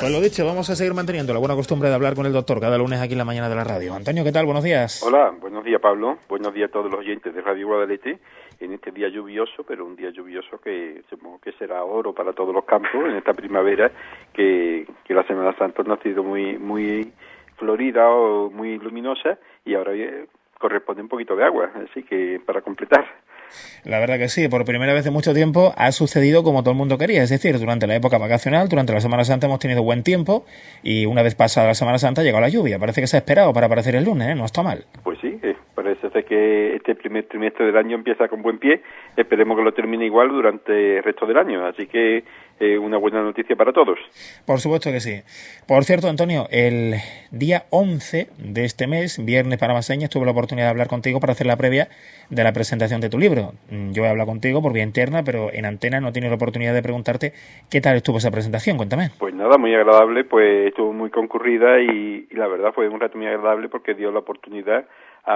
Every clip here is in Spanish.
Pues lo dicho, vamos a seguir manteniendo la buena costumbre de hablar con el doctor cada lunes aquí en la mañana de la radio. Antonio, ¿qué tal? Buenos días. Hola, buenos días, Pablo. Buenos días a todos los oyentes de Radio Guadalete. En este día lluvioso, pero un día lluvioso que supongo que será oro para todos los campos en esta primavera que la Semana Santa no ha sido muy florida o muy luminosa y ahora corresponde un poquito de agua, así que para completar. La verdad que sí, por primera vez en mucho tiempo ha sucedido como todo el mundo quería, es decir, durante la época vacacional, durante la Semana Santa hemos tenido buen tiempo y una vez pasada la Semana Santa llegó la lluvia. Parece que se ha esperado para aparecer el lunes, ¿eh? No está mal. Pues sí, parece ser que este primer trimestre del año empieza con buen pie, esperemos que lo termine igual durante el resto del año, así que una buena noticia para todos. Por supuesto que sí. Por cierto, Antonio, el día 11 de este mes, viernes para más señas, tuve la oportunidad de hablar contigo para hacer la previa de la presentación de tu libro. Yo he hablado contigo por vía interna, pero en antena no he tenido la oportunidad de preguntarte qué tal estuvo esa presentación. Cuéntame. Pues nada, muy agradable, pues estuvo muy concurrida y la verdad fue un rato muy agradable porque dio la oportunidad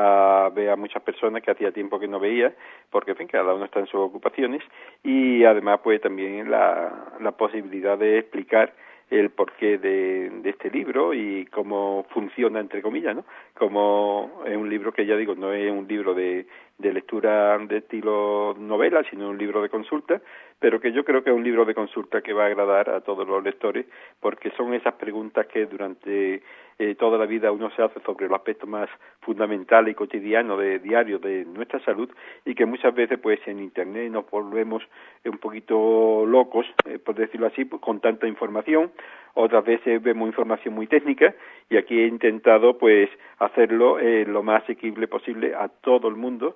a ver a muchas personas que hacía tiempo que no veía, porque en fin, cada uno está en sus ocupaciones y además pues también la posibilidad de explicar el porqué de este libro y cómo funciona, entre comillas, ¿no? Como es un libro que, ya digo, no es un libro de lectura de estilo novela, sino un libro de consulta, pero que yo creo que es un libro de consulta que va a agradar a todos los lectores, porque son esas preguntas que durante toda la vida uno se hace sobre los aspectos más fundamentales y cotidianos de diario de nuestra salud y que muchas veces pues en internet nos volvemos un poquito locos, por decirlo así, pues, con tanta información. Otras veces vemos información muy técnica y aquí he intentado pues hacerlo lo más asequible posible a todo el mundo,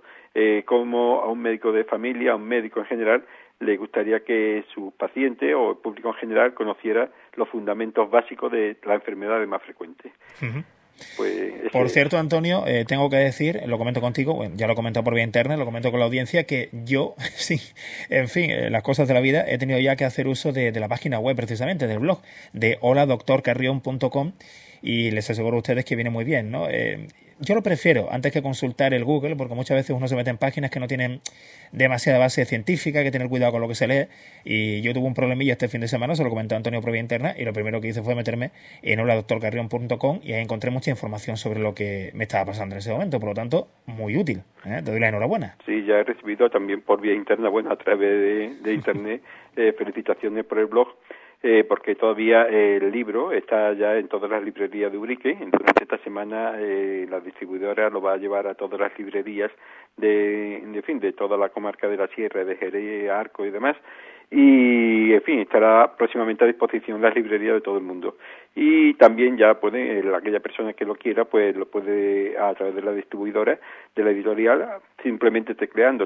como a un médico de familia, a un médico en general, le gustaría que su paciente o el público en general conociera los fundamentos básicos de las enfermedades más frecuentes. Uh-huh. Pues, por cierto, Antonio, tengo que decir, lo comento contigo, bueno, ya lo he comentado por vía interna, lo comento con la audiencia, que yo, sí, en fin, las cosas de la vida, he tenido ya que hacer uso de la página web, precisamente, del blog, de holadoctorcarrion.com, y les aseguro a ustedes que viene muy bien, ¿no? Yo lo prefiero antes que consultar el Google, porque muchas veces uno se mete en páginas que no tienen demasiada base científica, hay que tener cuidado con lo que se lee, y yo tuve un problemilla este fin de semana, se lo comenté a Antonio por vía interna, y lo primero que hice fue meterme en holadoctorcarrion.com y ahí encontré mucha información sobre lo que me estaba pasando en ese momento, por lo tanto, muy útil, ¿eh? Te doy la enhorabuena. Sí, ya he recibido también por vía interna, bueno, a través de internet, felicitaciones por el blog, porque todavía el libro está ya en todas las librerías de Ubrique. Durante esta semana la distribuidora lo va a llevar a todas las librerías de toda la comarca de la Sierra, de Jerez, Arco y demás. Y, en fin, estará próximamente a disposición en las librerías de todo el mundo. Y también ya puede, aquella persona que lo quiera, pues lo puede a través de la distribuidora, de la editorial, simplemente tecleando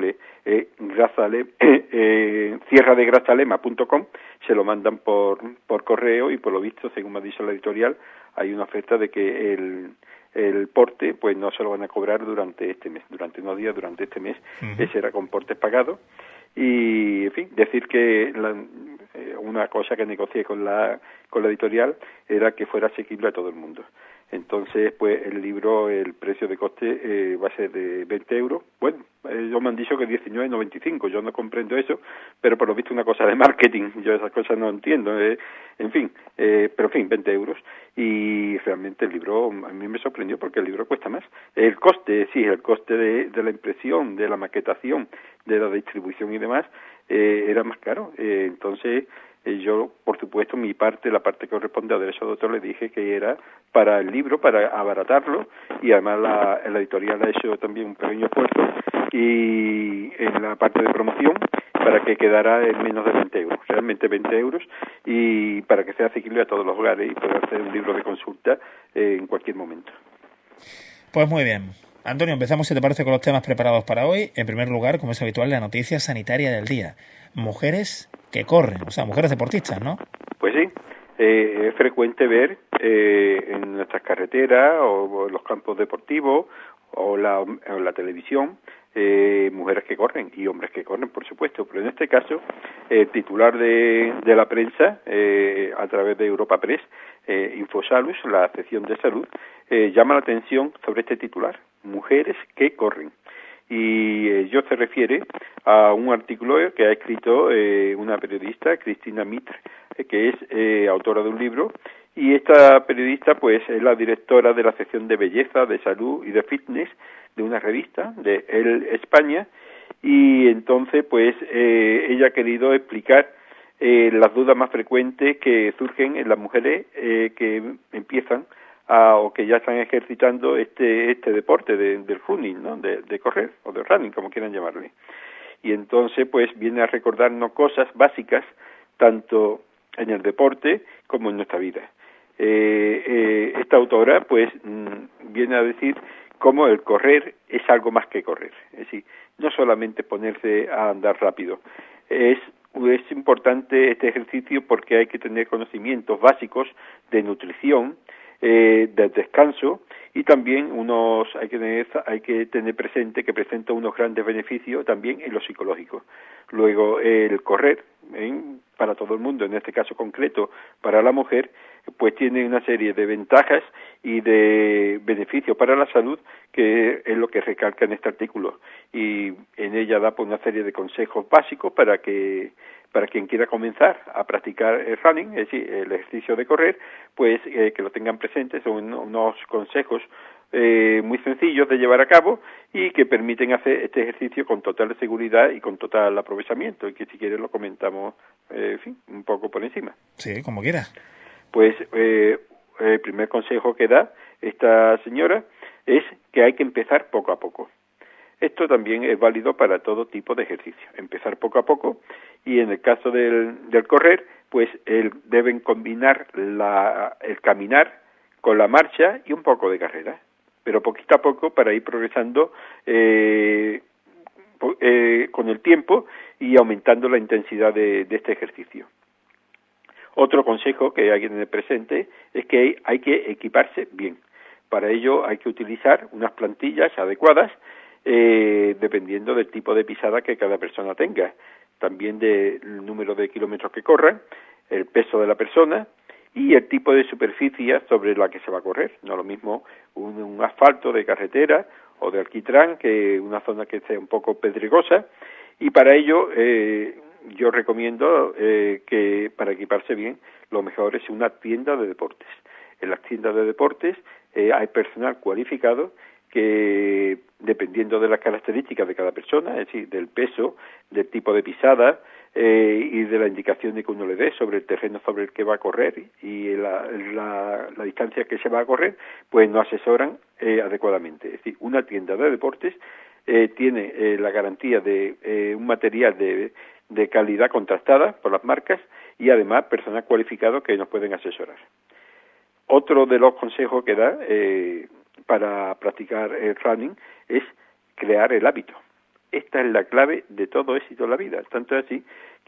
sierradegrasalema.com, se lo mandan por correo y por lo visto, según me ha dicho la editorial, hay una oferta de que el porte pues no se lo van a cobrar durante este mes, durante unos días, durante este mes, será con portes pagados. Y, en fin, decir que una cosa que negocié con la editorial era que fuera asequible a todo el mundo. Entonces, pues el libro, el precio de coste va a ser de 20 euros. Bueno, ellos me han dicho que 19,95, yo no comprendo eso, pero por lo visto una cosa de marketing, yo esas cosas no entiendo. En fin, pero en fin, 20 euros. Y realmente el libro a mí me sorprendió porque el libro cuesta más. El coste, sí, el coste de la impresión, de la maquetación, de la distribución y demás, era más caro. Entonces, yo, por supuesto, la parte que corresponde a Derecho de Autor, le dije que era para el libro, para abaratarlo, y además la editorial ha hecho también un pequeño esfuerzo, y en la parte de promoción, para que quedara en menos de 20 euros, realmente 20 euros, y para que sea asequible a todos los hogares y poder hacer un libro de consulta en cualquier momento. Pues muy bien. Antonio, empezamos, si te parece, con los temas preparados para hoy. En primer lugar, como es habitual, la noticia sanitaria del día. Mujeres que corren, o sea, mujeres deportistas, ¿no? Pues sí, es frecuente ver en nuestras carreteras o en los campos deportivos o la televisión mujeres que corren y hombres que corren, por supuesto, pero en este caso el titular de la prensa a través de Europa Press, Infosalus, la sección de salud, llama la atención sobre este titular: mujeres que corren. Y ello se refiere a un artículo que ha escrito una periodista, Cristina Mitre, que es autora de un libro, y esta periodista pues es la directora de la sección de belleza, de salud y de fitness de una revista, de Elle España, y entonces pues ella ha querido explicar las dudas más frecuentes que surgen en las mujeres que empiezan o que ya están ejercitando este deporte del running, ¿no? De correr o de running, como quieran llamarle. Y entonces pues viene a recordarnos cosas básicas tanto en el deporte como en nuestra vida. Esta autora pues viene a decir cómo el correr es algo más que correr, es decir, no solamente ponerse a andar rápido, es importante este ejercicio porque hay que tener conocimientos básicos de nutrición, de descanso, y también hay que tener presente que presenta unos grandes beneficios también en lo psicológico. Luego el correr para todo el mundo, en este caso concreto para la mujer, pues tiene una serie de ventajas y de beneficios para la salud, que es lo que recalca en este artículo, y en ella da pues una serie de consejos básicos para quien quiera comenzar a practicar el running, es decir, el ejercicio de correr, pues que lo tengan presente. Son unos consejos muy sencillos de llevar a cabo y que permiten hacer este ejercicio con total seguridad y con total aprovechamiento, y que si quieres lo comentamos un poco por encima. Sí, como quiera. Pues el primer consejo que da esta señora es que hay que empezar poco a poco. Esto también es válido para todo tipo de ejercicio, empezar poco a poco, y en el caso del correr, pues deben combinar el caminar con la marcha y un poco de carrera, pero poquito a poco para ir progresando con el tiempo y aumentando la intensidad de este ejercicio. Otro consejo que hay que tener presente es que hay que equiparse bien. Para ello hay que utilizar unas plantillas adecuadas dependiendo del tipo de pisada que cada persona tenga, también del número de kilómetros que corran, el peso de la persona y el tipo de superficie sobre la que se va a correr. No es lo mismo un asfalto de carretera o de alquitrán que una zona que sea un poco pedregosa, y para ello yo recomiendo que para equiparse bien lo mejor es una tienda de deportes. En las tiendas de deportes hay personal cualificado que, dependiendo de las características de cada persona, es decir, del peso, del tipo de pisada y de la indicación que uno le dé sobre el terreno sobre el que va a correr y la distancia que se va a correr, pues nos asesoran adecuadamente. Es decir, una tienda de deportes tiene la garantía de un material de calidad contrastada por las marcas y además personal cualificado que nos pueden asesorar. Otro de los consejos que da para practicar el running es crear el hábito. Esta es la clave de todo éxito en la vida. Tanto es así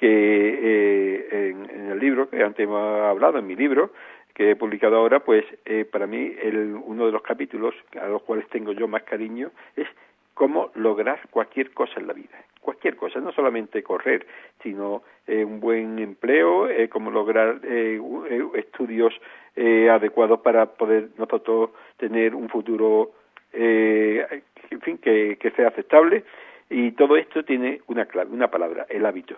que en el libro que antes hemos hablado, en mi libro que he publicado ahora, pues para mí uno de los capítulos a los cuales tengo yo más cariño es cómo lograr cualquier cosa en la vida. Cualquier cosa, no solamente correr, sino un buen empleo, cómo lograr estudios adecuados para poder nosotros tener un futuro en fin, que sea aceptable, y todo esto tiene una clave, una palabra, el hábito.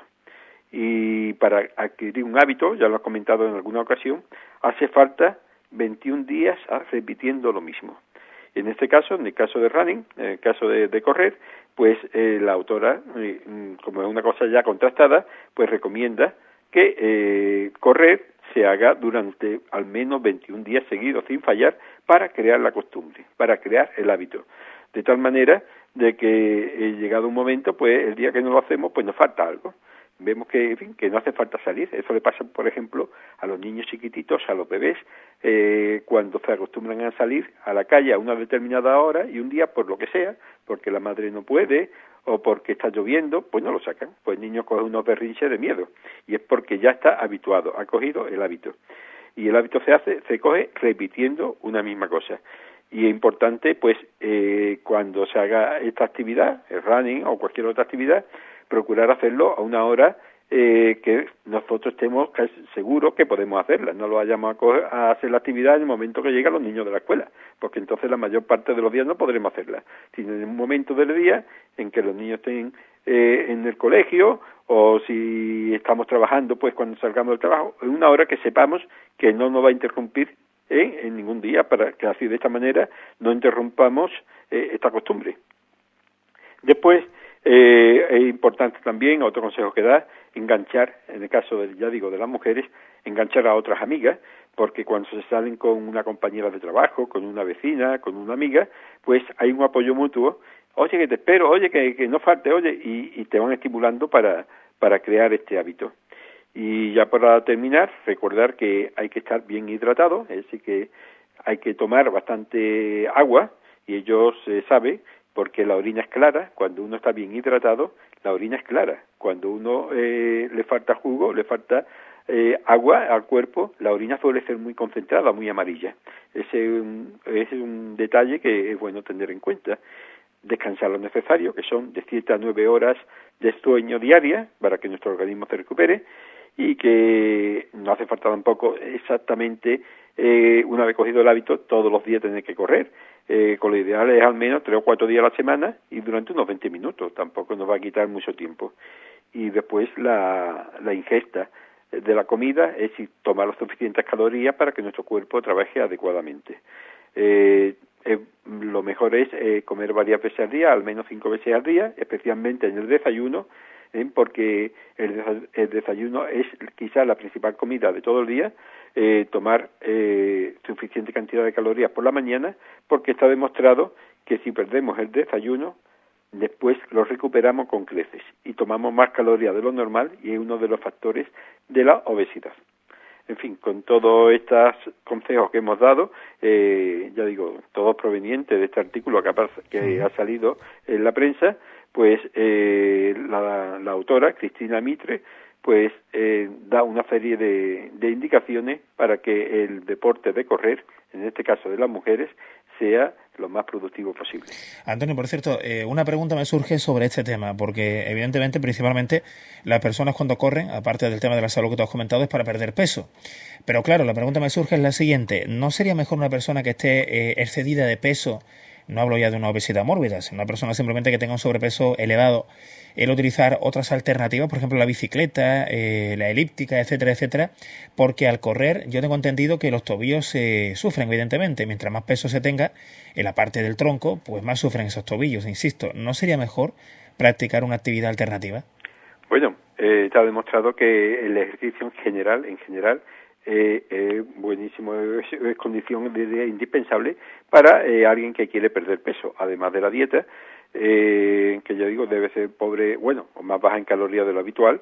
Y para adquirir un hábito, ya lo he comentado en alguna ocasión, hace falta 21 días repitiendo lo mismo. En este caso, en el caso de running, en el caso de correr, pues la autora, como es una cosa ya contrastada, pues recomienda que correr se haga durante al menos 21 días seguidos sin fallar para crear la costumbre, para crear el hábito. De tal manera de que llegado un momento, pues el día que no lo hacemos, pues nos falta algo. Vemos que, en fin, que no hace falta salir. Eso le pasa, por ejemplo, a los niños chiquititos, a los bebés, cuando se acostumbran a salir a la calle a una determinada hora y un día, por lo que sea, porque la madre no puede o porque está lloviendo, pues no lo sacan. Pues el niño coge unos berrinches de miedo, y es porque ya está habituado, ha cogido el hábito. Y el hábito se coge repitiendo una misma cosa. Y es importante, pues, cuando se haga esta actividad, el running o cualquier otra actividad, procurar hacerlo a una hora que nosotros estemos seguros que podemos hacerla. No lo vayamos a hacer la actividad en el momento que llegan los niños de la escuela, porque entonces la mayor parte de los días no podremos hacerla, sino en un momento del día en que los niños estén en el colegio, o si estamos trabajando, pues cuando salgamos del trabajo, en una hora que sepamos que no nos va a interrumpir en ningún día, para que así de esta manera no interrumpamos esta costumbre. Después, es importante también, otro consejo que da, enganchar, en el caso, ya digo, de las mujeres, enganchar a otras amigas, porque cuando se salen con una compañera de trabajo, con una vecina, con una amiga, pues hay un apoyo mutuo. Oye, que te espero, oye, que no falte, oye, y te van estimulando para crear este hábito. Y ya para terminar, recordar que hay que estar bien hidratado, es decir, que hay que tomar bastante agua, y ello se sabe porque la orina es clara. Cuando uno está bien hidratado, la orina es clara. Cuando uno le falta jugo, le falta agua al cuerpo, la orina suele ser muy concentrada, muy amarilla. Ese es un detalle que es bueno tener en cuenta. Descansar lo necesario, que son de 7 a 9 horas de sueño diaria, para que nuestro organismo se recupere, y que no hace falta tampoco exactamente, una vez cogido el hábito, todos los días tener que correr. Con lo ideal es al menos 3 o 4 días a la semana y durante unos 20 minutos, tampoco nos va a quitar mucho tiempo. Y después la ingesta de la comida, es decir, tomar las suficientes calorías para que nuestro cuerpo trabaje adecuadamente. Lo mejor es comer varias veces al día, al menos 5 veces al día, especialmente en el desayuno, porque el desayuno es quizá la principal comida de todo el día. Tomar suficiente cantidad de calorías por la mañana, porque está demostrado que si perdemos el desayuno, después lo recuperamos con creces y tomamos más calorías de lo normal, y es uno de los factores de la obesidad. En fin, con todos estos consejos que hemos dado, ya digo, todos provenientes de este artículo que ha salido en la prensa, pues la autora, Cristina Mitre, pues da una serie de indicaciones para que el deporte de correr, en este caso de las mujeres, sea lo más productivo posible. Antonio, por cierto, una pregunta me surge sobre este tema, porque evidentemente, principalmente, las personas cuando corren, aparte del tema de la salud que tú has comentado, es para perder peso. Pero claro, la pregunta me surge es la siguiente: ¿no sería mejor una persona que esté excedida de peso? No hablo ya de una obesidad mórbida, sino una persona simplemente que tenga un sobrepeso elevado, el utilizar otras alternativas, por ejemplo la bicicleta, la elíptica, etcétera, etcétera, porque al correr yo tengo entendido que los tobillos sufren, evidentemente. Mientras más peso se tenga en la parte del tronco, pues más sufren esos tobillos, insisto. ¿No sería mejor practicar una actividad alternativa? Bueno, está demostrado que el ejercicio en general, buenísimo, es condición indispensable para alguien que quiere perder peso, además de la dieta, que ya digo debe ser pobre, bueno, o más baja en calorías de lo habitual.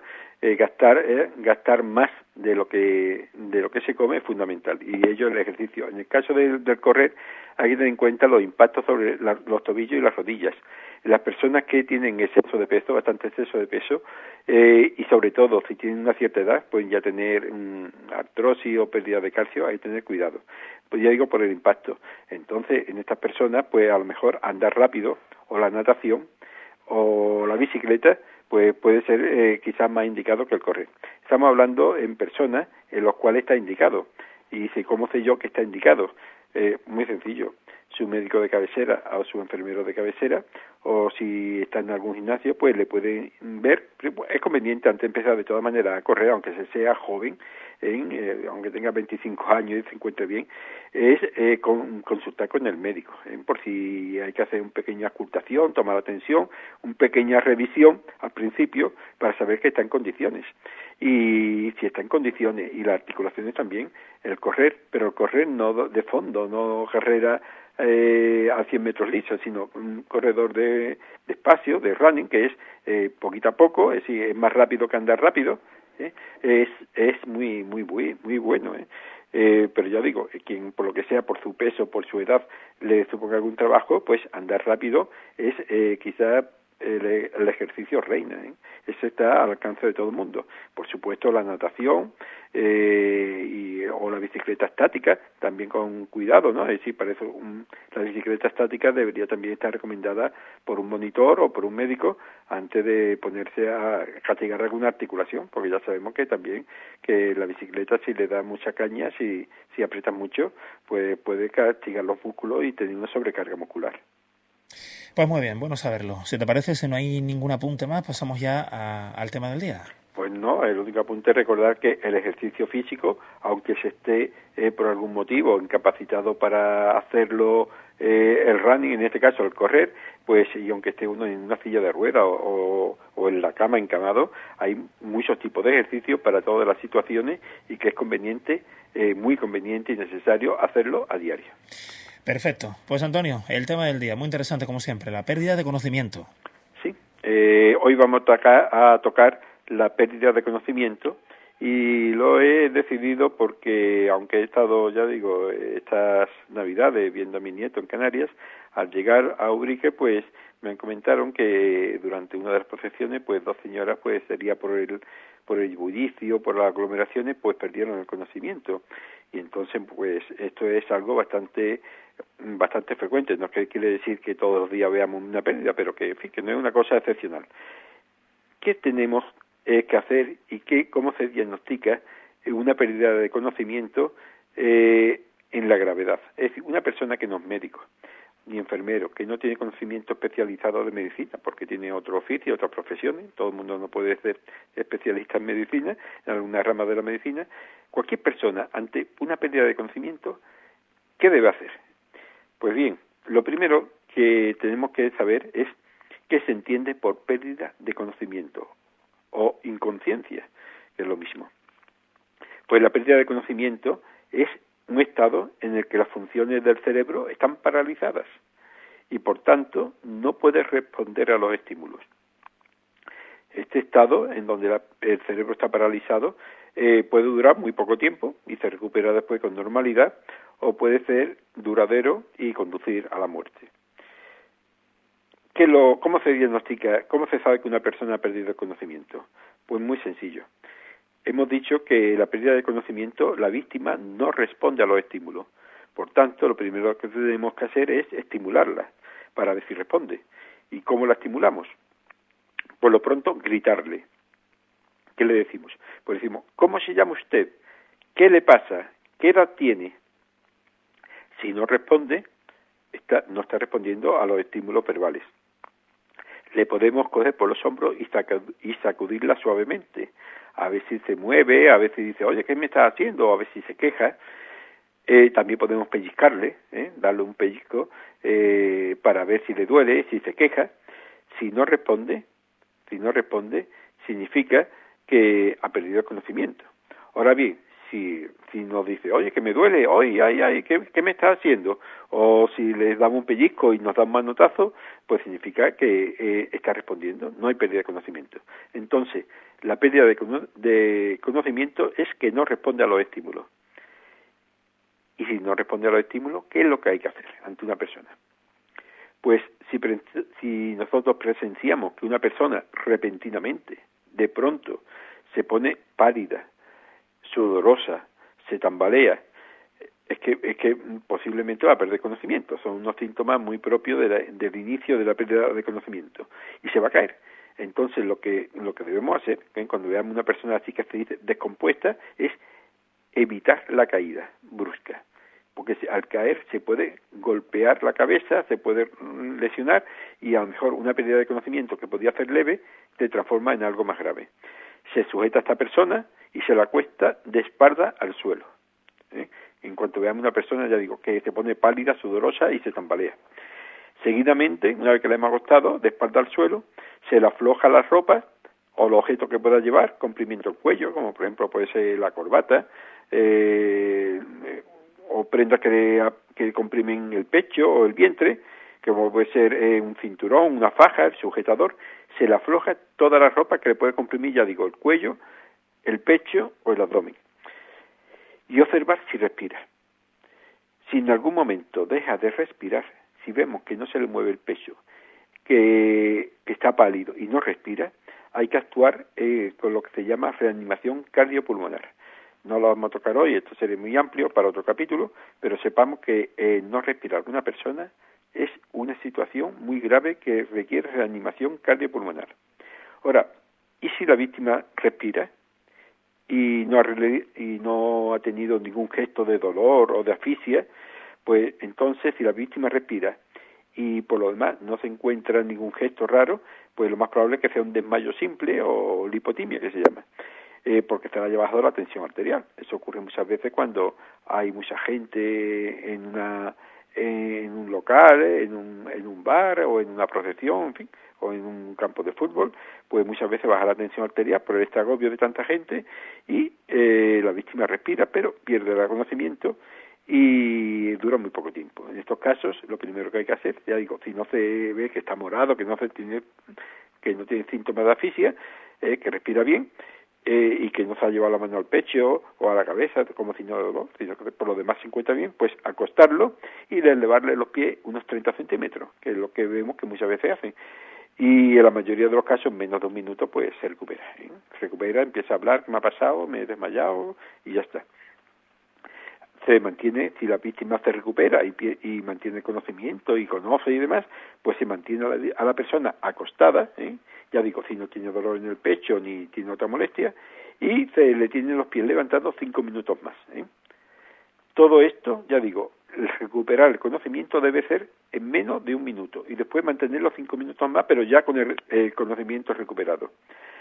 Gastar más de lo que se come es fundamental, y ello el ejercicio. En el caso del correr, hay que tener en cuenta los impactos sobre los tobillos y las rodillas. Las personas que tienen exceso de peso, bastante exceso de peso, y sobre todo si tienen una cierta edad, pueden ya tener artrosis o pérdida de calcio, hay que tener cuidado. Pues ya digo, por el impacto. Entonces, en estas personas, pues a lo mejor andar rápido, o la natación, o la bicicleta, pues puede ser quizás más indicado que el correr. Estamos hablando en personas en las cuales está indicado. Y si, ¿cómo sé yo que está indicado? Muy sencillo. Su médico de cabecera o su enfermero de cabecera, o si está en algún gimnasio, pues le pueden ver. Es conveniente antes de empezar de todas maneras a correr, aunque se sea joven, aunque tenga 25 años y se encuentre bien, es consultar con el médico, por si hay que hacer una pequeña ocultación, tomar atención, una pequeña revisión al principio para saber que está en condiciones. Y si está en condiciones, y las articulaciones también, el correr, pero el correr no de fondo, no carrera a 100 metros lisos, sino un corredor de espacio, de running, que es poquito a poco, es decir, es más rápido que andar rápido, es muy bueno. Pero ya digo, quien por lo que sea, por su peso, por su edad, le suponga algún trabajo, pues andar rápido es quizá el ejercicio reina, Ese está al alcance de todo el mundo. Por supuesto, la natación o la bicicleta estática, también con cuidado, ¿no? Es decir, para eso la bicicleta estática debería también estar recomendada por un monitor o por un médico antes de ponerse a castigar alguna articulación, porque ya sabemos que también que la bicicleta, si le da mucha caña, si aprieta mucho, pues puede castigar los músculos y tener una sobrecarga muscular. Pues muy bien, bueno saberlo. Si te parece, si no hay ningún apunte más, pasamos ya al tema del día. Pues no, el único apunte es recordar que el ejercicio físico, aunque se esté por algún motivo incapacitado para hacerlo, el running, en este caso el correr, pues y aunque esté uno en una silla de ruedas o en la cama encamado, hay muchos tipos de ejercicios para todas las situaciones y que es conveniente, muy conveniente y necesario hacerlo a diario. Perfecto. Pues Antonio, el tema del día, muy interesante como siempre, la pérdida de conocimiento. Sí, hoy vamos a tocar la pérdida de conocimiento y lo he decidido porque, aunque he estado, ya digo, estas Navidades viendo a mi nieto en Canarias, al llegar a Ubrique, pues me comentaron que durante una de las procesiones, pues dos señoras, pues sería por el bullicio, por las aglomeraciones, pues perdieron el conocimiento. Y entonces, pues esto es algo bastante frecuente. No es que quiere decir que todos los días veamos una pérdida, pero que, en fin, que no es una cosa excepcional. ¿Qué tenemos que hacer y cómo se diagnostica una pérdida de conocimiento en la gravedad? Es decir, una persona que no es médico ni enfermero, que no tiene conocimiento especializado de medicina, porque tiene otro oficio, otras profesiones, todo el mundo no puede ser especialista en medicina, en alguna rama de la medicina. Cualquier persona, ante una pérdida de conocimiento, ¿qué debe hacer? Pues bien, lo primero que tenemos que saber es qué se entiende por pérdida de conocimiento o inconsciencia, que es lo mismo. Pues la pérdida de conocimiento es un estado en el que las funciones del cerebro están paralizadas y, por tanto, no puede responder a los estímulos. Este estado, en donde el cerebro está paralizado, puede durar muy poco tiempo y se recupera después con normalidad, o puede ser duradero y conducir a la muerte. ¿Cómo se diagnostica, cómo se sabe que una persona ha perdido el conocimiento? Pues muy sencillo. Hemos dicho que la pérdida de conocimiento, la víctima no responde a los estímulos. Por tanto, lo primero que tenemos que hacer es estimularla para ver si responde. ¿Y cómo la estimulamos? Por lo pronto, gritarle. ¿Qué le decimos? Pues decimos, ¿cómo se llama usted? ¿Qué le pasa? ¿Qué edad tiene? Si no responde, no está respondiendo a los estímulos verbales. Le podemos coger por los hombros y sacudirla suavemente. A ver si se mueve, a ver si dice, oye, ¿qué me estás haciendo? A ver si se queja. También podemos pellizcarle, darle un pellizco para ver si le duele, si se queja. Si no responde, significa que ha perdido el conocimiento. Ahora bien, si nos dice, oye, que me duele, oye, ay, ¿qué me está haciendo? O si le damos un pellizco y nos da un manotazo, pues significa que está respondiendo, no hay pérdida de conocimiento. Entonces, la pérdida de conocimiento es que no responde a los estímulos. Y si no responde a los estímulos, ¿qué es lo que hay que hacer ante una persona? Pues si nosotros presenciamos que una persona repentinamente, de pronto, se pone pálida, sudorosa, se tambalea, es que posiblemente va a perder conocimiento. Son unos síntomas muy propios del inicio de la pérdida de conocimiento y se va a caer. Entonces lo que debemos hacer, cuando veamos una persona así que se dice descompuesta, es evitar la caída brusca, porque al caer se puede golpear la cabeza, se puede lesionar y a lo mejor una pérdida de conocimiento que podía ser leve se transforma en algo más grave. Se sujeta a esta persona y se la acuesta de espalda al suelo. En cuanto veamos una persona, ya digo, que se pone pálida, sudorosa y se tambalea. Seguidamente, una vez que la hemos acostado, de espalda al suelo, se le afloja las ropas o los objetos que pueda llevar, comprimiendo el cuello, como por ejemplo puede ser la corbata, o prendas que comprimen el pecho o el vientre, como puede ser un cinturón, una faja, el sujetador. Se le afloja toda la ropa que le puede comprimir, ya digo, el cuello, el pecho o el abdomen. Y observar si respira. Si en algún momento deja de respirar, si vemos que no se le mueve el pecho, que está pálido y no respira, hay que actuar con lo que se llama reanimación cardiopulmonar. No lo vamos a tocar hoy, esto sería muy amplio para otro capítulo, pero sepamos que no respirar una persona es una situación muy grave que requiere reanimación cardiopulmonar. Ahora, ¿y si la víctima respira y no ha tenido ningún gesto de dolor o de asfixia? Pues entonces, si la víctima respira y por lo demás no se encuentra ningún gesto raro, pues lo más probable es que sea un desmayo simple o lipotimia, que se llama, porque estará llevado de la tensión arterial. Eso ocurre muchas veces cuando hay mucha gente en un local, en un bar o en una procesión, en fin, o en un campo de fútbol, pues muchas veces baja la tensión arterial por este agobio de tanta gente y la víctima respira, pero pierde el conocimiento y dura muy poco tiempo. En estos casos, lo primero que hay que hacer, ya digo, si no se ve que está morado, que no tiene síntomas de asfixia, que respira bien, y que no se ha llevado la mano al pecho o a la cabeza, como si no, sino que por lo demás se encuentra bien, pues acostarlo y elevarle los pies unos 30 centímetros, que es lo que vemos que muchas veces hacen. Y en la mayoría de los casos, en menos de un minuto, pues se recupera. Se recupera, empieza a hablar, ¿qué me ha pasado? Me he desmayado y ya está. Se mantiene, si la víctima se recupera y mantiene el conocimiento y conoce y demás, pues se mantiene a la persona acostada, ya digo, si no tiene dolor en el pecho ni tiene otra molestia, y se le tienen los pies levantados 5 minutos más. Todo esto, ya digo, recuperar el conocimiento debe ser en menos de un minuto y después mantenerlo 5 minutos más, pero ya con el conocimiento recuperado.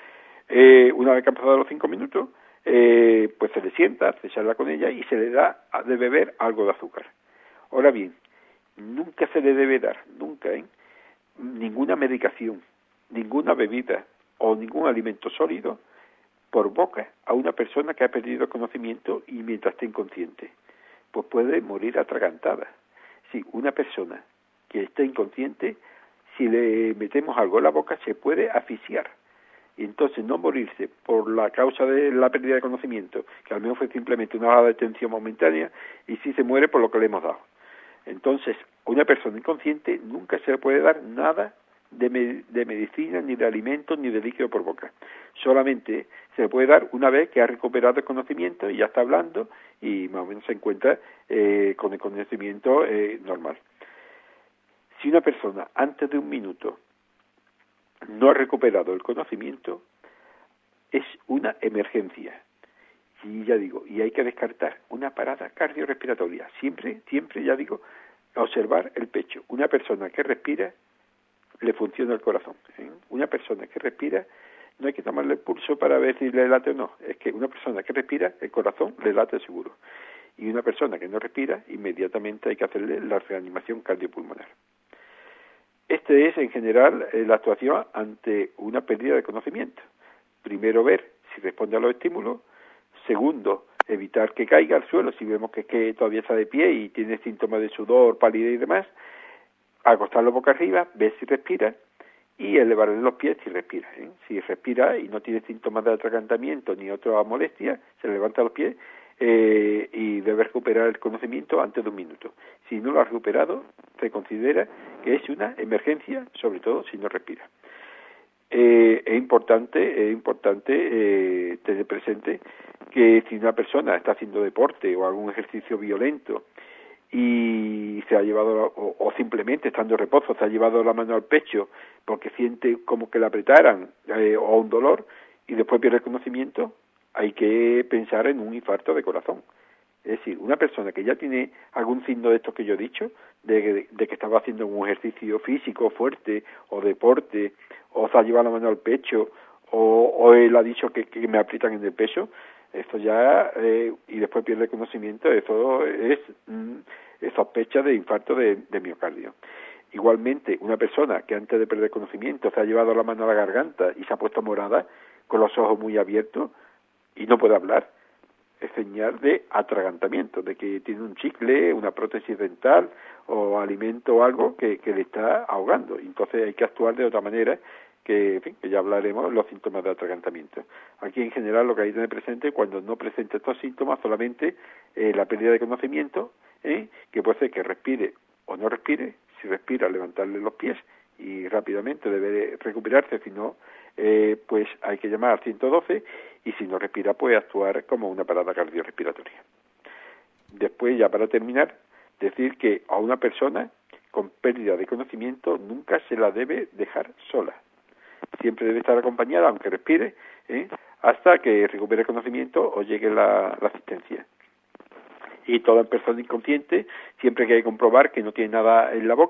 Una vez que han pasado los 5 minutos, pues se le sienta, se charla con ella y se le da de beber algo de azúcar. Ahora bien, nunca se le debe dar, nunca, ninguna medicación, ninguna bebida o ningún alimento sólido por boca a una persona que ha perdido el conocimiento y mientras esté inconsciente, pues puede morir atragantada. Si una persona que está inconsciente, si le metemos algo en la boca, se puede asfixiar. Y entonces no morirse por la causa de la pérdida de conocimiento, que al menos fue simplemente una bajada de tensión momentánea, y si se muere por lo que le hemos dado. Entonces, a una persona inconsciente nunca se le puede dar nada de medicina, ni de alimentos, ni de líquido por boca. Solamente se le puede dar una vez que ha recuperado el conocimiento y ya está hablando y más o menos se encuentra con el conocimiento normal. Si una persona antes de un minuto no ha recuperado el conocimiento, es una emergencia. Y ya digo, y hay que descartar una parada cardiorrespiratoria. Siempre, ya digo, observar el pecho. Una persona que respira, le funciona el corazón. Una persona que respira, no hay que tomarle el pulso para ver si le late o no. Es que una persona que respira, el corazón le late seguro. Y una persona que no respira, inmediatamente hay que hacerle la reanimación cardiopulmonar. Este es, en general, la actuación ante una pérdida de conocimiento. Primero, ver si responde a los estímulos. Segundo, evitar que caiga al suelo si vemos que todavía está de pie y tiene síntomas de sudor, palidez y demás. Acostarlo boca arriba, ver si respira y elevarle los pies si respira. Si respira y no tiene síntomas de atragantamiento ni otra molestia, se levanta los pies y debe recuperar el conocimiento antes de un minuto. Si no lo ha recuperado, se considera que es una emergencia, sobre todo si no respira. Es importante tener presente que si una persona está haciendo deporte o algún ejercicio violento y se ha llevado, o simplemente estando en reposo, se ha llevado la mano al pecho porque siente como que la apretaran o un dolor y después pierde el conocimiento, hay que pensar en un infarto de corazón. Es decir, una persona que ya tiene algún signo de estos que yo he dicho, de que estaba haciendo un ejercicio físico fuerte o deporte, o se ha llevado la mano al pecho, o él ha dicho que me aprietan en el pecho, esto ya, y después pierde el conocimiento, eso es sospecha de infarto de miocardio. Igualmente, una persona que antes de perder conocimiento se ha llevado la mano a la garganta y se ha puesto morada, con los ojos muy abiertos, y no puede hablar, es señal de atragantamiento, de que tiene un chicle, una prótesis dental o alimento o algo que le está ahogando. Entonces hay que actuar de otra manera, que, en fin, que ya hablaremos de los síntomas de atragantamiento. Aquí en general lo que hay que tener presente, cuando no presenta estos síntomas, solamente la pérdida de conocimiento, que puede ser que respire o no respire. Si respira, levantarle los pies y rápidamente debe recuperarse, si no, pues hay que llamar al 112 y si no respira, pues actuar como una parada cardiorrespiratoria. Después, ya para terminar, decir que a una persona con pérdida de conocimiento nunca se la debe dejar sola. Siempre debe estar acompañada, aunque respire, hasta que recupere el conocimiento o llegue la asistencia. Y toda persona inconsciente, siempre que hay que comprobar que no tiene nada en la boca,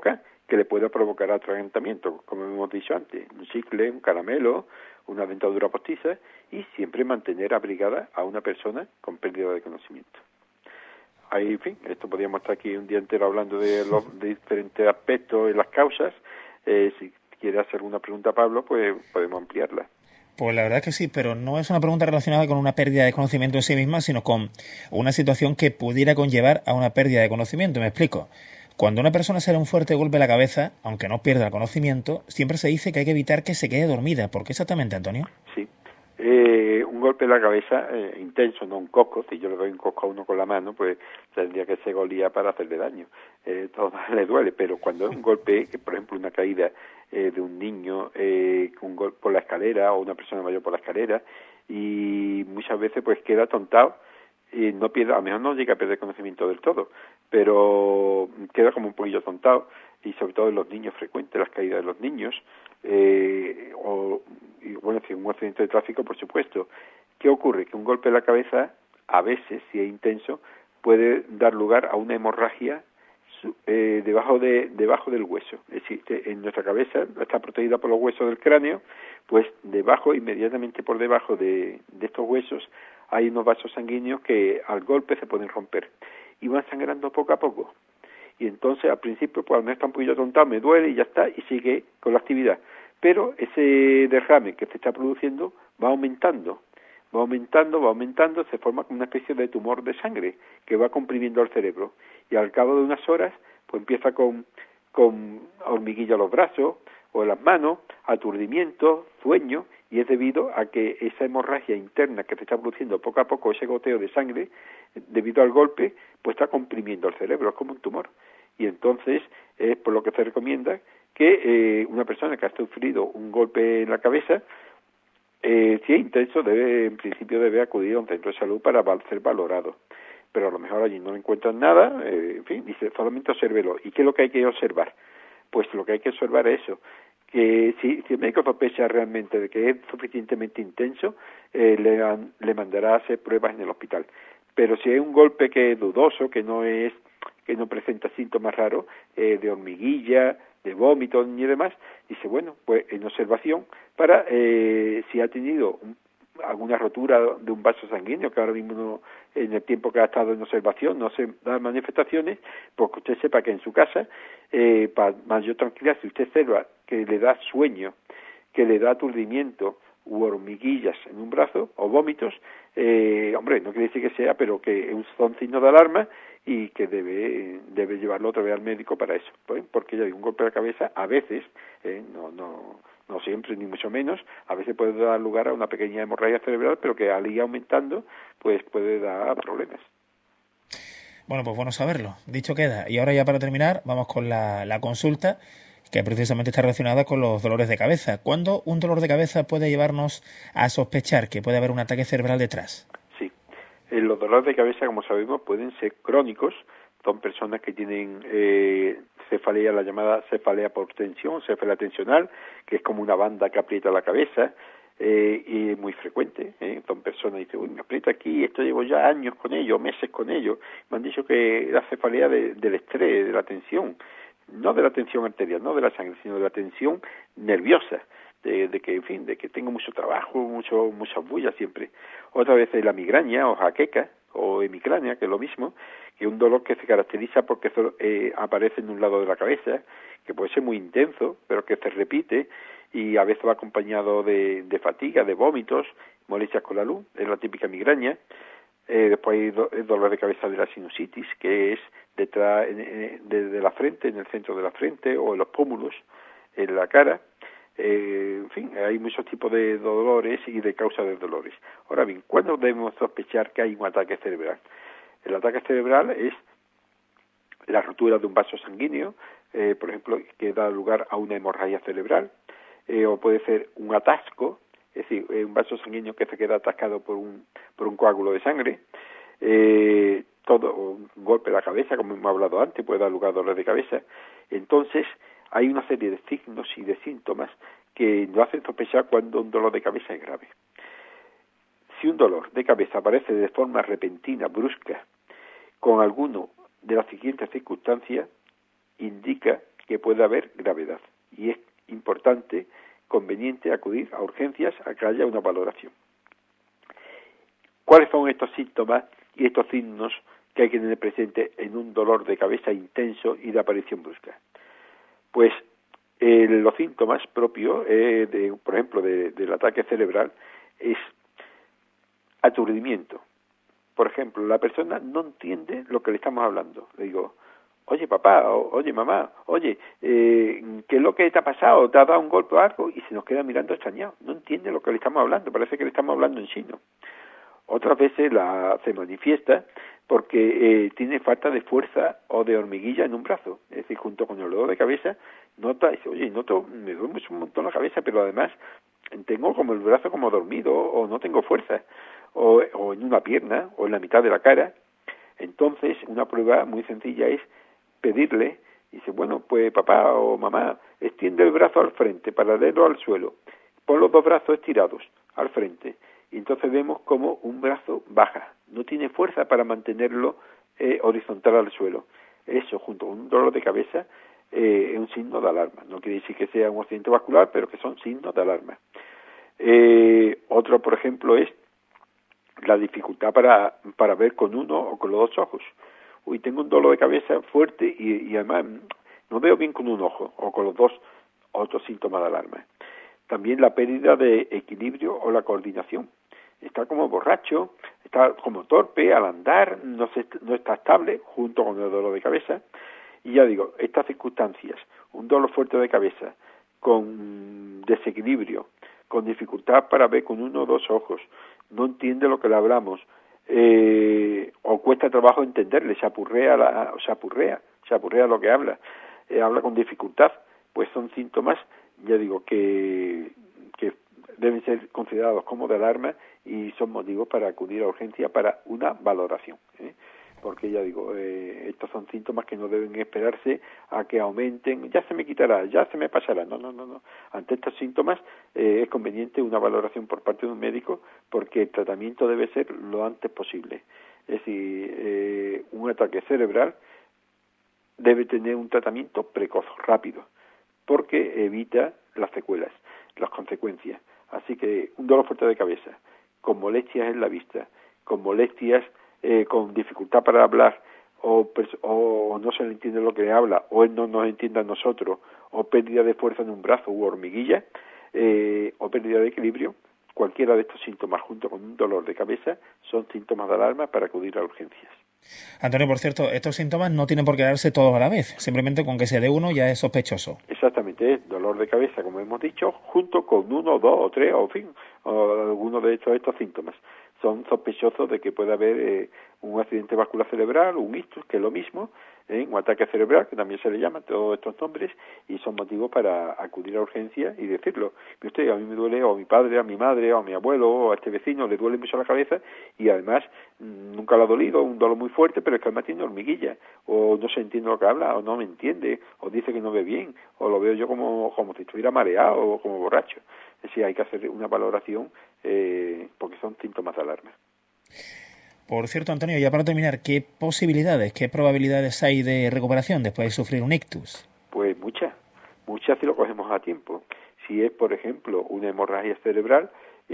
que le pueda provocar atragantamiento, como hemos dicho antes, un chicle, un caramelo, una dentadura postiza, y siempre mantener abrigada a una persona con pérdida de conocimiento. Ahí, en fin, esto podríamos estar aquí un día entero hablando de los de diferentes aspectos y las causas. Si quiere hacer alguna pregunta, Pablo, pues podemos ampliarla. Pues la verdad es que sí, pero no es una pregunta relacionada con una pérdida de conocimiento en sí misma, sino con una situación que pudiera conllevar a una pérdida de conocimiento. Me explico. Cuando una persona se da un fuerte golpe en la cabeza, aunque no pierda el conocimiento, siempre se dice que hay que evitar que se quede dormida. ¿Por qué exactamente, Antonio? Sí. Un golpe en la cabeza intenso, no un coco. Si yo le doy un coco a uno con la mano, pues tendría que ser golía para hacerle daño. Todo le duele, pero cuando es un golpe, que por ejemplo una caída de un niño un golpe por la escalera o una persona mayor por la escalera, y muchas veces pues queda atontado y no pierde, a lo mejor no llega a perder conocimiento del todo, pero queda como un poquillo atontado, y sobre todo en los niños frecuentes las caídas de los niños, y bueno, si un accidente de tráfico, por supuesto. ¿Qué ocurre? Que un golpe en la cabeza, a veces, si es intenso, puede dar lugar a una hemorragia debajo del hueso. Es decir, en nuestra cabeza está protegida por los huesos del cráneo, pues debajo, inmediatamente por debajo de estos huesos, hay unos vasos sanguíneos que al golpe se pueden romper y van sangrando poco a poco. Y entonces al principio pues no está un poquillo atontado, me duele y ya está, y sigue con la actividad. Pero ese derrame que se está produciendo va aumentando, se forma como una especie de tumor de sangre que va comprimiendo el cerebro. Y al cabo de unas horas pues empieza con hormiguilla en los brazos o en las manos, aturdimiento, sueño, y es debido a que esa hemorragia interna que se está produciendo poco a poco, ese goteo de sangre, debido al golpe, pues está comprimiendo el cerebro, es como un tumor. Y entonces es por lo que se recomienda que una persona que ha sufrido un golpe en la cabeza, si es intenso, en principio debe acudir a un centro de salud para ser valorado. Pero a lo mejor allí no encuentran nada, en fin, dice, solamente obsérvelo. ¿Y qué es lo que hay que observar? Pues lo que hay que observar es eso, que si el médico sospecha realmente de que es suficientemente intenso, le mandará a hacer pruebas en el hospital. Pero si hay un golpe que es dudoso, que no presenta síntomas raros, de hormiguilla, de vómitos ni demás, dice, bueno, pues en observación para si ha tenido alguna rotura de un vaso sanguíneo, que ahora mismo en el tiempo que ha estado en observación no se dan manifestaciones, pues que usted sepa que en su casa, para mayor tranquilidad, si usted observa que le da sueño, que le da aturdimiento u hormiguillas en un brazo o vómitos, hombre, no quiere decir que sea, pero que son signos de alarma y que debe llevarlo otra vez al médico para eso, pues, porque ya digo, un golpe de la cabeza a veces, no siempre ni mucho menos, a veces puede dar lugar a una pequeña hemorragia cerebral, pero que al ir aumentando, pues puede dar problemas. Bueno, pues bueno saberlo. Dicho queda. Y ahora ya para terminar, vamos con la consulta, que precisamente está relacionada con los dolores de cabeza. ¿Cuándo un dolor de cabeza puede llevarnos a sospechar que puede haber un ataque cerebral detrás? Sí. Los dolores de cabeza, como sabemos, pueden ser crónicos. Son personas que tienen cefalea, la llamada cefalea por tensión, cefalea tensional, que es como una banda que aprieta la cabeza, y es muy frecuente. Son personas que dicen, uy, me aprieta aquí, esto llevo ya años con ello, meses con ello. Me han dicho que la cefalea del estrés, de la tensión, no de la tensión arterial, no de la sangre, sino de la tensión nerviosa, de que, en fin, de que tengo mucho trabajo, muchas bullas siempre. Otra vez la migraña o jaqueca o hemicrania, que es lo mismo, que es un dolor que se caracteriza porque aparece en un lado de la cabeza, que puede ser muy intenso, pero que se repite y a veces va acompañado de fatiga, de vómitos, molestias con la luz, es la típica migraña. Después hay el dolor de cabeza de la sinusitis, que es detrás de la frente, en el centro de la frente o en los pómulos, en la cara. En fin, hay muchos tipos de dolores y de causas de dolores. Ahora bien, ¿cuándo debemos sospechar que hay un ataque cerebral? El ataque cerebral es la rotura de un vaso sanguíneo, por ejemplo, que da lugar a una hemorragia cerebral, o puede ser un atasco, es decir, un vaso sanguíneo que se queda atascado por un coágulo de sangre, todo un golpe de la cabeza, como hemos hablado antes, puede dar lugar a dolor de cabeza. Entonces, hay una serie de signos y de síntomas que nos hacen sospechar cuando un dolor de cabeza es grave. Si un dolor de cabeza aparece de forma repentina, brusca, con alguno de las siguientes circunstancias, indica que puede haber gravedad y es importante, conveniente acudir a urgencias a que haya una valoración. ¿Cuáles son estos síntomas y estos signos que hay que tener presente en un dolor de cabeza intenso y de aparición brusca? Pues los síntomas propios, por ejemplo, del ataque cerebral, es aturdimiento. Por ejemplo, la persona no entiende lo que le estamos hablando. Le digo, oye papá, oye mamá, oye, ¿qué es lo que te ha pasado? ¿Te ha dado un golpe o algo? Y se nos queda mirando extrañado. No entiende lo que le estamos hablando, parece que le estamos hablando en chino. Otras veces se manifiesta porque tiene falta de fuerza o de hormiguilla en un brazo. Es decir, junto con el dolor de cabeza, dice, oye, me duele un montón la cabeza, pero además tengo como el brazo como dormido, o no tengo fuerza, o en una pierna, o en la mitad de la cara. Entonces, una prueba muy sencilla es pedirle, dice, bueno, pues papá o mamá, extiende el brazo al frente, paralelo al suelo, pon los dos brazos estirados al frente, y entonces vemos como un brazo baja, no tiene fuerza para mantenerlo horizontal al suelo. Eso, junto con un dolor de cabeza, es un signo de alarma. No quiere decir que sea un accidente vascular, pero que son signos de alarma. Otro, por ejemplo, es la dificultad para ver con uno o con los dos ojos. Uy, tengo un dolor de cabeza fuerte y además no veo bien con un ojo o con los dos, otro síntoma de alarma. También la pérdida de equilibrio o la coordinación. Está como borracho, está como torpe al andar, no está estable, junto con el dolor de cabeza. Y ya digo, estas circunstancias, un dolor fuerte de cabeza, con desequilibrio, con dificultad para ver con uno o dos ojos, no entiende lo que le hablamos, o cuesta trabajo entenderle, se apurrea lo que habla, habla con dificultad, pues son síntomas, ya digo, que deben ser considerados como de alarma y son motivos para acudir a urgencia para una valoración, porque ya digo, estos son síntomas que no deben esperarse a que aumenten, ya se me quitará, ya se me pasará, no. Ante estos síntomas es conveniente una valoración por parte de un médico porque el tratamiento debe ser lo antes posible. Es decir, un ataque cerebral debe tener un tratamiento precoz, rápido, porque evita las secuelas, las consecuencias. Así que un dolor fuerte de cabeza, con molestias en la vista, con molestias, con dificultad para hablar, o no se le entiende lo que le habla, o él no nos entiende a nosotros, o pérdida de fuerza en un brazo u hormiguilla, o pérdida de equilibrio, cualquiera de estos síntomas junto con un dolor de cabeza son síntomas de alarma para acudir a urgencias. Antonio, por cierto, estos síntomas no tienen por qué darse todos a la vez, simplemente con que se dé uno ya es sospechoso. Exactamente, es dolor de cabeza, como hemos dicho, junto con uno, dos o tres, o en fin, o alguno de estos síntomas. Son sospechosos de que pueda haber un accidente vascular cerebral, un ictus, que es lo mismo, un ataque cerebral, que también se le llama, todos estos nombres, y son motivos para acudir a urgencia y decirlo. Mire usted, a mí me duele, o a mi padre, a mi madre, o a mi abuelo, o a este vecino, le duele mucho la cabeza, y además nunca le ha dolido, un dolor muy fuerte, pero es que además tiene hormiguilla, o no se entiende lo que habla, o no me entiende, o dice que no ve bien, o lo veo yo como si estuviera mareado, o como borracho. Es decir, hay que hacer una valoración porque son síntomas de alarma. Por cierto, Antonio, ya para terminar, ¿qué posibilidades, qué probabilidades hay de recuperación después de sufrir un ictus? Pues muchas si lo cogemos a tiempo. Si es, por ejemplo, una hemorragia cerebral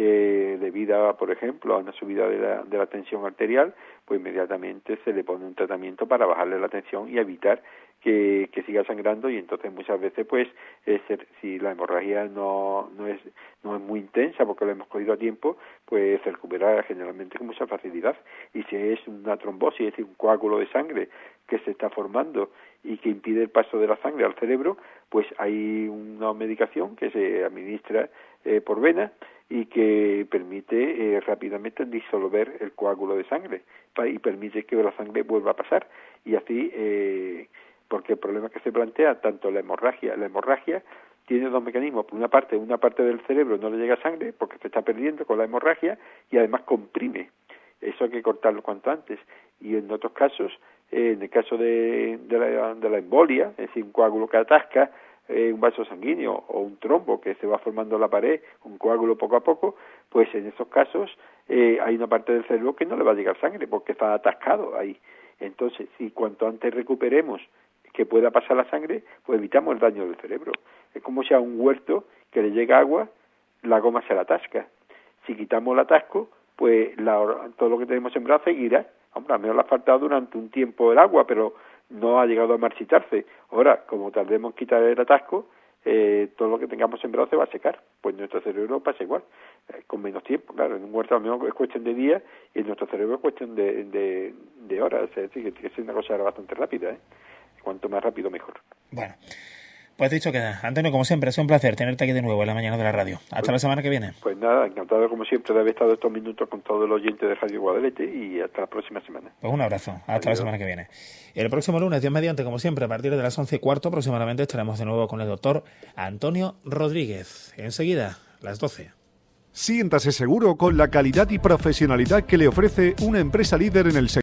debida, por ejemplo, a una subida de la tensión arterial, pues inmediatamente se le pone un tratamiento para bajarle la tensión y evitar que siga sangrando, y entonces muchas veces pues si la hemorragia no es muy intensa porque la hemos cogido a tiempo, pues se recupera generalmente con mucha facilidad. Y si es una trombosis, es decir, un coágulo de sangre que se está formando y que impide el paso de la sangre al cerebro, pues hay una medicación que se administra por vena y que permite rápidamente disolver el coágulo de sangre y permite que la sangre vuelva a pasar, y así porque el problema que se plantea, tanto la hemorragia tiene dos mecanismos. Por una parte del cerebro no le llega sangre porque se está perdiendo con la hemorragia, y además comprime. Eso hay que cortarlo cuanto antes. Y en otros casos, en el caso de la embolia, es decir, un coágulo que atasca un vaso sanguíneo, o un trombo que se va formando en la pared, un coágulo poco a poco, pues en esos casos hay una parte del cerebro que no le va a llegar sangre porque está atascado ahí. Entonces, si cuanto antes recuperemos que pueda pasar la sangre, pues evitamos el daño del cerebro. Es como si a un huerto que le llega agua, la goma se la atasca. Si quitamos el atasco, pues todo lo que tenemos sembrado seguirá. Hombre, a mí me ha faltado durante un tiempo el agua, pero no ha llegado a marchitarse. Ahora, como tardemos en quitar el atasco, todo lo que tengamos sembrado se va a secar. Pues nuestro cerebro pasa igual, con menos tiempo. Claro, en un huerto a lo mejor es cuestión de días y en nuestro cerebro es cuestión de horas. Es decir, que tiene que ser una cosa bastante rápida, ¿eh? Cuanto más rápido, mejor. Bueno, pues dicho queda. Antonio, como siempre, es un placer tenerte aquí de nuevo en la mañana de la radio. Hasta la semana que viene. Pues nada, encantado como siempre de haber estado estos minutos con todos los oyentes de Radio Guadalete y hasta la próxima semana. Pues un abrazo. Hasta Adiós. La semana que viene. El próximo lunes, Dios mediante, como siempre, a partir de las 11:15 aproximadamente, estaremos de nuevo con el doctor Antonio Rodríguez. Enseguida, las 12. Siéntase seguro con la calidad y profesionalidad que le ofrece una empresa líder en el sector